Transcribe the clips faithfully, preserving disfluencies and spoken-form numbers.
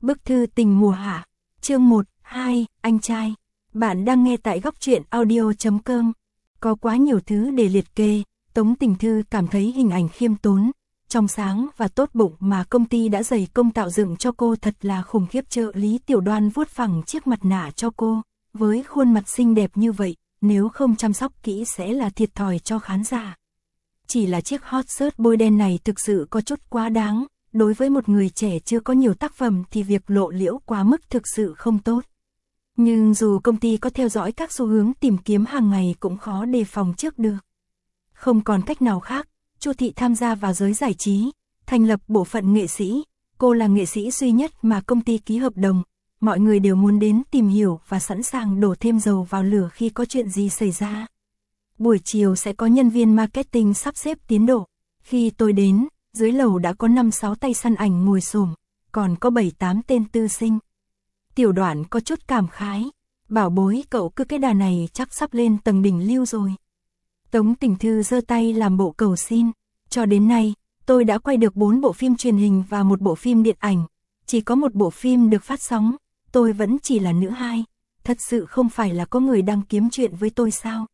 Bức thư tình mùa hạ, chương một, hai, anh trai. Bạn đang nghe tại góc truyện audio chấm com. Có quá nhiều thứ để liệt kê, Tống Tình Thư cảm thấy hình ảnh khiêm tốn, trong sáng và tốt bụng mà công ty đã dày công tạo dựng cho cô thật là khủng khiếp. Trợ lý Tiểu Đoan vuốt phẳng chiếc mặt nạ cho cô, với khuôn mặt xinh đẹp như vậy, nếu không chăm sóc kỹ sẽ là thiệt thòi cho khán giả. Chỉ là chiếc hot shirt bôi đen này thực sự có chút quá đáng. Đối với một người trẻ chưa có nhiều tác phẩm thì việc lộ liễu quá mức thực sự không tốt. Nhưng dù công ty có theo dõi các xu hướng tìm kiếm hàng ngày cũng khó đề phòng trước được. Không còn cách nào khác, Chu Thị tham gia vào giới giải trí, thành lập bộ phận nghệ sĩ. Cô là nghệ sĩ duy nhất mà công ty ký hợp đồng. Mọi người đều muốn đến tìm hiểu và sẵn sàng đổ thêm dầu vào lửa khi có chuyện gì xảy ra. Buổi chiều sẽ có nhân viên marketing sắp xếp tiến độ. Khi tôi đến, dưới lầu đã có năm sáu tay săn ảnh ngồi xổm, còn có bảy tám tên tư sinh. Tiểu Đoạn có chút cảm khái, bảo bối cậu cứ cái đà này chắc sắp lên tầng đỉnh lưu rồi. Tống Tình Thư giơ tay làm bộ cầu xin, cho đến nay, tôi đã quay được bốn bộ phim truyền hình và một bộ phim điện ảnh, chỉ có một bộ phim được phát sóng, tôi vẫn chỉ là nữ hai, thật sự không phải là có người đang kiếm chuyện với tôi sao?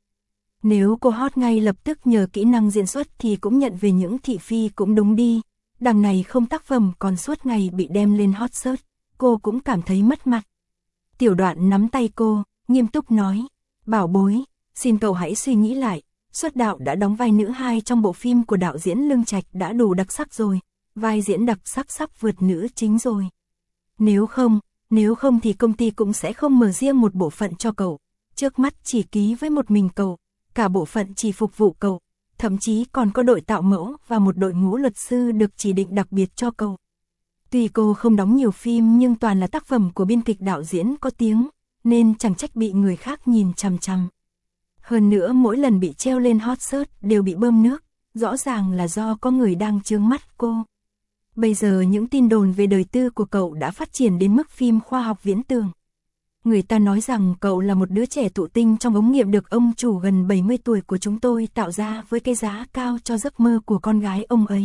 Nếu cô hot ngay lập tức nhờ kỹ năng diễn xuất thì cũng nhận về những thị phi cũng đúng đi. Đằng này không tác phẩm còn suốt ngày bị đem lên hot search, cô cũng cảm thấy mất mặt. Tiểu Đoạn nắm tay cô, nghiêm túc nói, bảo bối, xin cậu hãy suy nghĩ lại, xuất đạo đã đóng vai nữ hai trong bộ phim của đạo diễn Lương Trạch đã đủ đặc sắc rồi, vai diễn đặc sắc sắp vượt nữ chính rồi. Nếu không, nếu không thì công ty cũng sẽ không mở riêng một bộ phận cho cậu, trước mắt chỉ ký với một mình cậu. Cả bộ phận chỉ phục vụ cậu, thậm chí còn có đội tạo mẫu và một đội ngũ luật sư được chỉ định đặc biệt cho cậu. Tuy cô không đóng nhiều phim nhưng toàn là tác phẩm của biên kịch đạo diễn có tiếng, nên chẳng trách bị người khác nhìn chằm chằm. Hơn nữa mỗi lần bị treo lên hot search đều bị bơm nước, rõ ràng là do có người đang chướng mắt cô. Bây giờ những tin đồn về đời tư của cậu đã phát triển đến mức phim khoa học viễn tưởng. Người ta nói rằng cậu là một đứa trẻ thụ tinh trong ống nghiệm được ông chủ gần bảy mươi tuổi của chúng tôi tạo ra với cái giá cao cho giấc mơ của con gái ông ấy.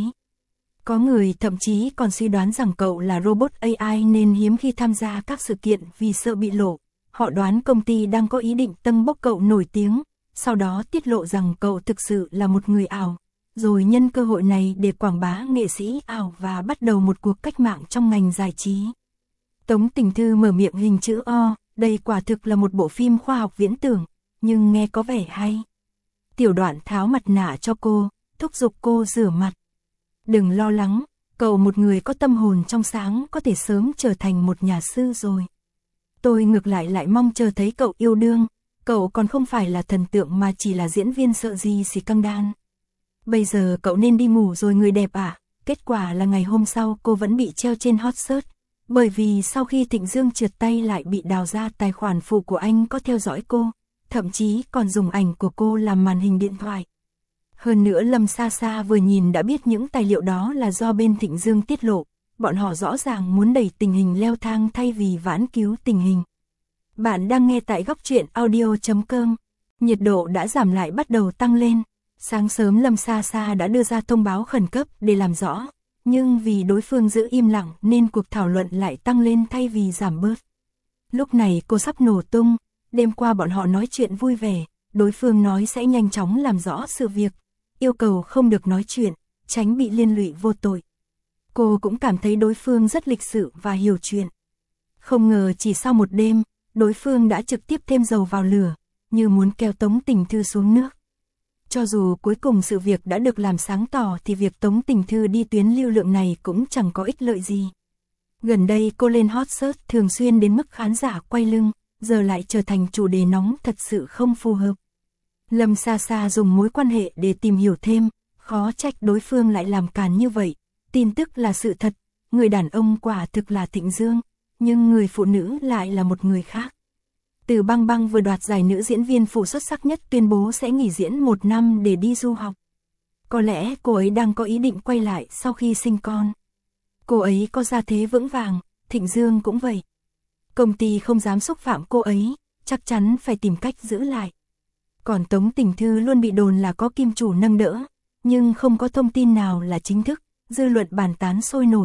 Có người thậm chí còn suy đoán rằng cậu là robot a i nên hiếm khi tham gia các sự kiện vì sợ bị lộ. Họ đoán công ty đang có ý định tâng bốc cậu nổi tiếng, sau đó tiết lộ rằng cậu thực sự là một người ảo, rồi nhân cơ hội này để quảng bá nghệ sĩ ảo và bắt đầu một cuộc cách mạng trong ngành giải trí. Tống Tình Thư mở miệng hình chữ O. Đây quả thực là một bộ phim khoa học viễn tưởng, nhưng nghe có vẻ hay. Tiểu Đoạn tháo mặt nạ cho cô, thúc giục cô rửa mặt. Đừng lo lắng, cậu một người có tâm hồn trong sáng có thể sớm trở thành một nhà sư rồi. Tôi ngược lại lại mong chờ thấy cậu yêu đương, cậu còn không phải là thần tượng mà chỉ là diễn viên sợ gì xì căng đan. Bây giờ cậu nên đi ngủ rồi người đẹp ạ. À? Kết quả là ngày hôm sau cô vẫn bị treo trên hot search. Bởi vì sau khi Thịnh Dương trượt tay lại bị đào ra tài khoản phụ của anh có theo dõi cô, thậm chí còn dùng ảnh của cô làm màn hình điện thoại. Hơn nữa Lâm Sa Sa vừa nhìn đã biết những tài liệu đó là do bên Thịnh Dương tiết lộ, bọn họ rõ ràng muốn đẩy tình hình leo thang thay vì vãn cứu tình hình. Bạn đang nghe tại góc truyện audio chấm com, nhiệt độ đã giảm lại bắt đầu tăng lên, sáng sớm Lâm Sa Sa đã đưa ra thông báo khẩn cấp để làm rõ. Nhưng vì đối phương giữ im lặng nên cuộc thảo luận lại tăng lên thay vì giảm bớt. Lúc này cô sắp nổ tung, đêm qua bọn họ nói chuyện vui vẻ, đối phương nói sẽ nhanh chóng làm rõ sự việc, yêu cầu không được nói chuyện, tránh bị liên lụy vô tội. Cô cũng cảm thấy đối phương rất lịch sự và hiểu chuyện. Không ngờ chỉ sau một đêm, đối phương đã trực tiếp thêm dầu vào lửa, như muốn kéo Tống Tình Thư xuống nước. Cho dù cuối cùng sự việc đã được làm sáng tỏ thì việc Tống Tình Thư đi tuyến lưu lượng này cũng chẳng có ích lợi gì. Gần đây cô lên hot search thường xuyên đến mức khán giả quay lưng, giờ lại trở thành chủ đề nóng thật sự không phù hợp. Lâm Sa Sa dùng mối quan hệ để tìm hiểu thêm, khó trách đối phương lại làm càn như vậy. Tin tức là sự thật, người đàn ông quả thực là Thịnh Dương, nhưng người phụ nữ lại là một người khác. Từ Băng Băng vừa đoạt giải nữ diễn viên phụ xuất sắc nhất tuyên bố sẽ nghỉ diễn một năm để đi du học. Có lẽ cô ấy đang có ý định quay lại sau khi sinh con. Cô ấy có gia thế vững vàng, Thịnh Dương cũng vậy. Công ty không dám xúc phạm cô ấy, chắc chắn phải tìm cách giữ lại. Còn Tống Tình Thư luôn bị đồn là có kim chủ nâng đỡ, nhưng không có thông tin nào là chính thức, dư luận bàn tán sôi nổi.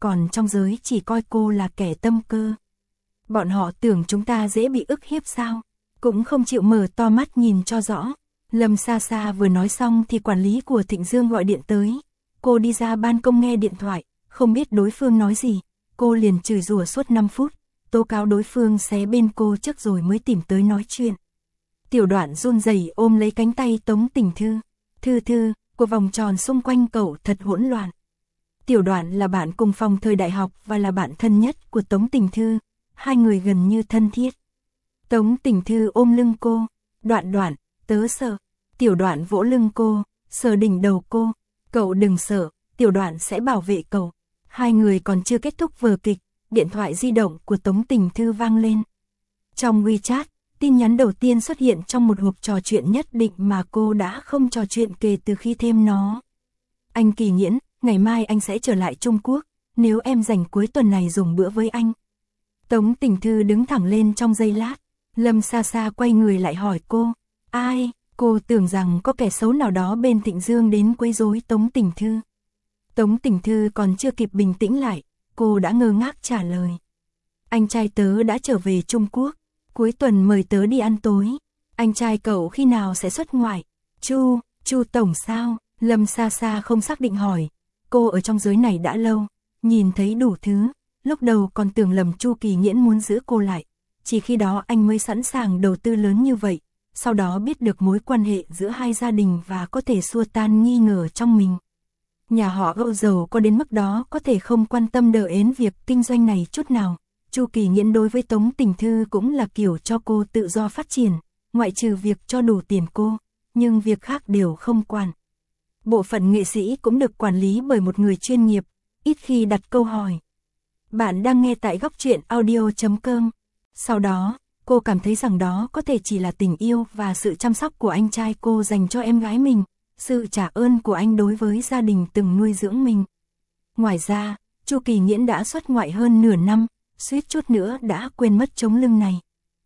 còn trong giới chỉ coi cô là kẻ tâm cơ. Bọn họ tưởng chúng ta dễ bị ức hiếp sao, cũng không chịu mở to mắt nhìn cho rõ. Lâm Sa Sa vừa nói xong thì quản lý của Thịnh Dương gọi điện tới. Cô đi ra ban công nghe điện thoại, không biết đối phương nói gì, cô liền chửi rủa suốt năm phút, tố cáo đối phương xé bên cô trước rồi mới tìm tới nói chuyện. Tiểu Đoạn run rẩy ôm lấy cánh tay Tống Tình Thư. Thư Thư, của vòng tròn xung quanh cậu thật hỗn loạn. Tiểu Đoạn là bạn cùng phòng thời đại học và là bạn thân nhất của Tống Tình Thư, hai người gần như thân thiết. Tống Tình Thư ôm lưng cô, Đoạn Đoạn, tớ sợ. Tiểu Đoạn vỗ lưng cô, sờ đỉnh đầu cô, cậu đừng sợ, Tiểu Đoạn sẽ bảo vệ cậu. Hai người còn chưa kết thúc vở kịch, điện thoại di động của Tống Tình Thư vang lên. Trong WeChat, tin nhắn đầu tiên xuất hiện trong một cuộc trò chuyện nhất định mà cô đã không trò chuyện kể từ khi thêm nó. Anh Kỳ Nghiễn, ngày mai anh sẽ trở lại Trung Quốc, nếu em dành cuối tuần này dùng bữa với anh. Tống Tình Thư đứng thẳng lên trong giây lát, Lâm Sa Sa quay người lại hỏi cô, ai? Cô tưởng rằng có kẻ xấu nào đó bên Thịnh Dương đến quấy rối Tống Tình Thư. Tống Tình Thư còn chưa kịp bình tĩnh lại, cô đã ngơ ngác trả lời. Anh trai tớ đã trở về Trung Quốc, cuối tuần mời tớ đi ăn tối. Anh trai cậu khi nào sẽ xuất ngoại? Chu, Chu Tổng sao? Lâm Sa Sa không xác định hỏi. Cô ở trong giới này đã lâu, nhìn thấy đủ thứ, lúc đầu còn tưởng lầm Chu Kỳ Nghiễn muốn giữ cô lại. Chỉ khi đó anh mới sẵn sàng đầu tư lớn như vậy, sau đó biết được mối quan hệ giữa hai gia đình và có thể xua tan nghi ngờ trong mình. Nhà họ Âu giàu có đến mức đó có thể không quan tâm đỡ ến việc kinh doanh này chút nào. Chu Kỳ Nghiễn đối với Tống Tình Thư cũng là kiểu cho cô tự do phát triển, ngoại trừ việc cho đủ tiền cô, nhưng việc khác đều không quản. Bộ phận nghệ sĩ cũng được quản lý bởi một người chuyên nghiệp, ít khi đặt câu hỏi. Bạn đang nghe tại góc truyện audio chấm com. Sau đó, cô cảm thấy rằng đó có thể chỉ là tình yêu và sự chăm sóc của anh trai cô dành cho em gái mình, sự trả ơn của anh đối với gia đình từng nuôi dưỡng mình. Ngoài ra, Chu Kỳ Nghiễn đã xuất ngoại hơn nửa năm, suýt chút nữa đã quên mất chống lưng này.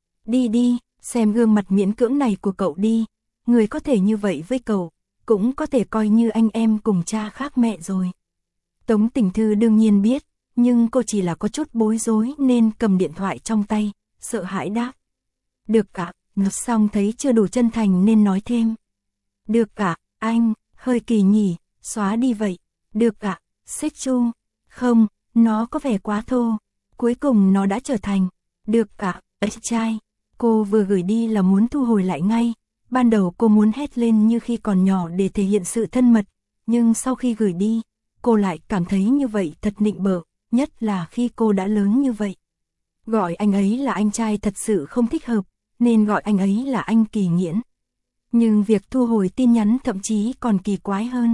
Đi đi, xem gương mặt miễn cưỡng này của cậu đi, người có thể như vậy với cậu, cũng có thể coi như anh em cùng cha khác mẹ rồi. Tống Tình Thư đương nhiên biết, nhưng cô chỉ là có chút bối rối nên cầm điện thoại trong tay, sợ hãi đáp. Được cả, nói xong thấy chưa đủ chân thành nên nói thêm. Được cả, anh, hơi kỳ nhỉ, xóa đi vậy. Được cả, xích chu. Không, nó có vẻ quá thô. Cuối cùng nó đã trở thành. Được cả, ấy trai. Cô vừa gửi đi là muốn thu hồi lại ngay. Ban đầu cô muốn hét lên như khi còn nhỏ để thể hiện sự thân mật. Nhưng sau khi gửi đi, cô lại cảm thấy như vậy thật nịnh bợ, nhất là khi cô đã lớn như vậy. Gọi anh ấy là anh trai thật sự không thích hợp, nên gọi anh ấy là anh Kỳ Nghiễn. Nhưng việc thu hồi tin nhắn thậm chí còn kỳ quái hơn.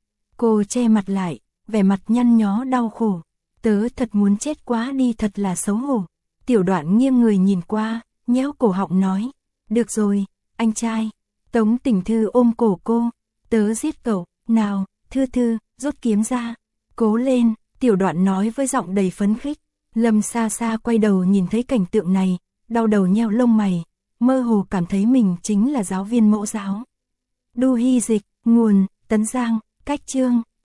Cô che mặt lại, vẻ mặt nhăn nhó đau khổ. Tớ thật muốn chết quá đi, thật là xấu hổ. Tiểu Đoạn nghiêng người nhìn qua, nhéo cổ họng nói. Được rồi, anh trai. Tống Tình Thư ôm cổ cô. Tớ giết cậu, nào, Thư Thư, rút kiếm ra. Cố lên, Tiểu Đoạn nói với giọng đầy phấn khích. Lâm Sa Sa quay đầu nhìn thấy cảnh tượng này, đau đầu nheo lông mày, mơ hồ cảm thấy mình chính là giáo viên mẫu giáo. Du Hy dịch, nguồn, Tấn Giang, cách chương.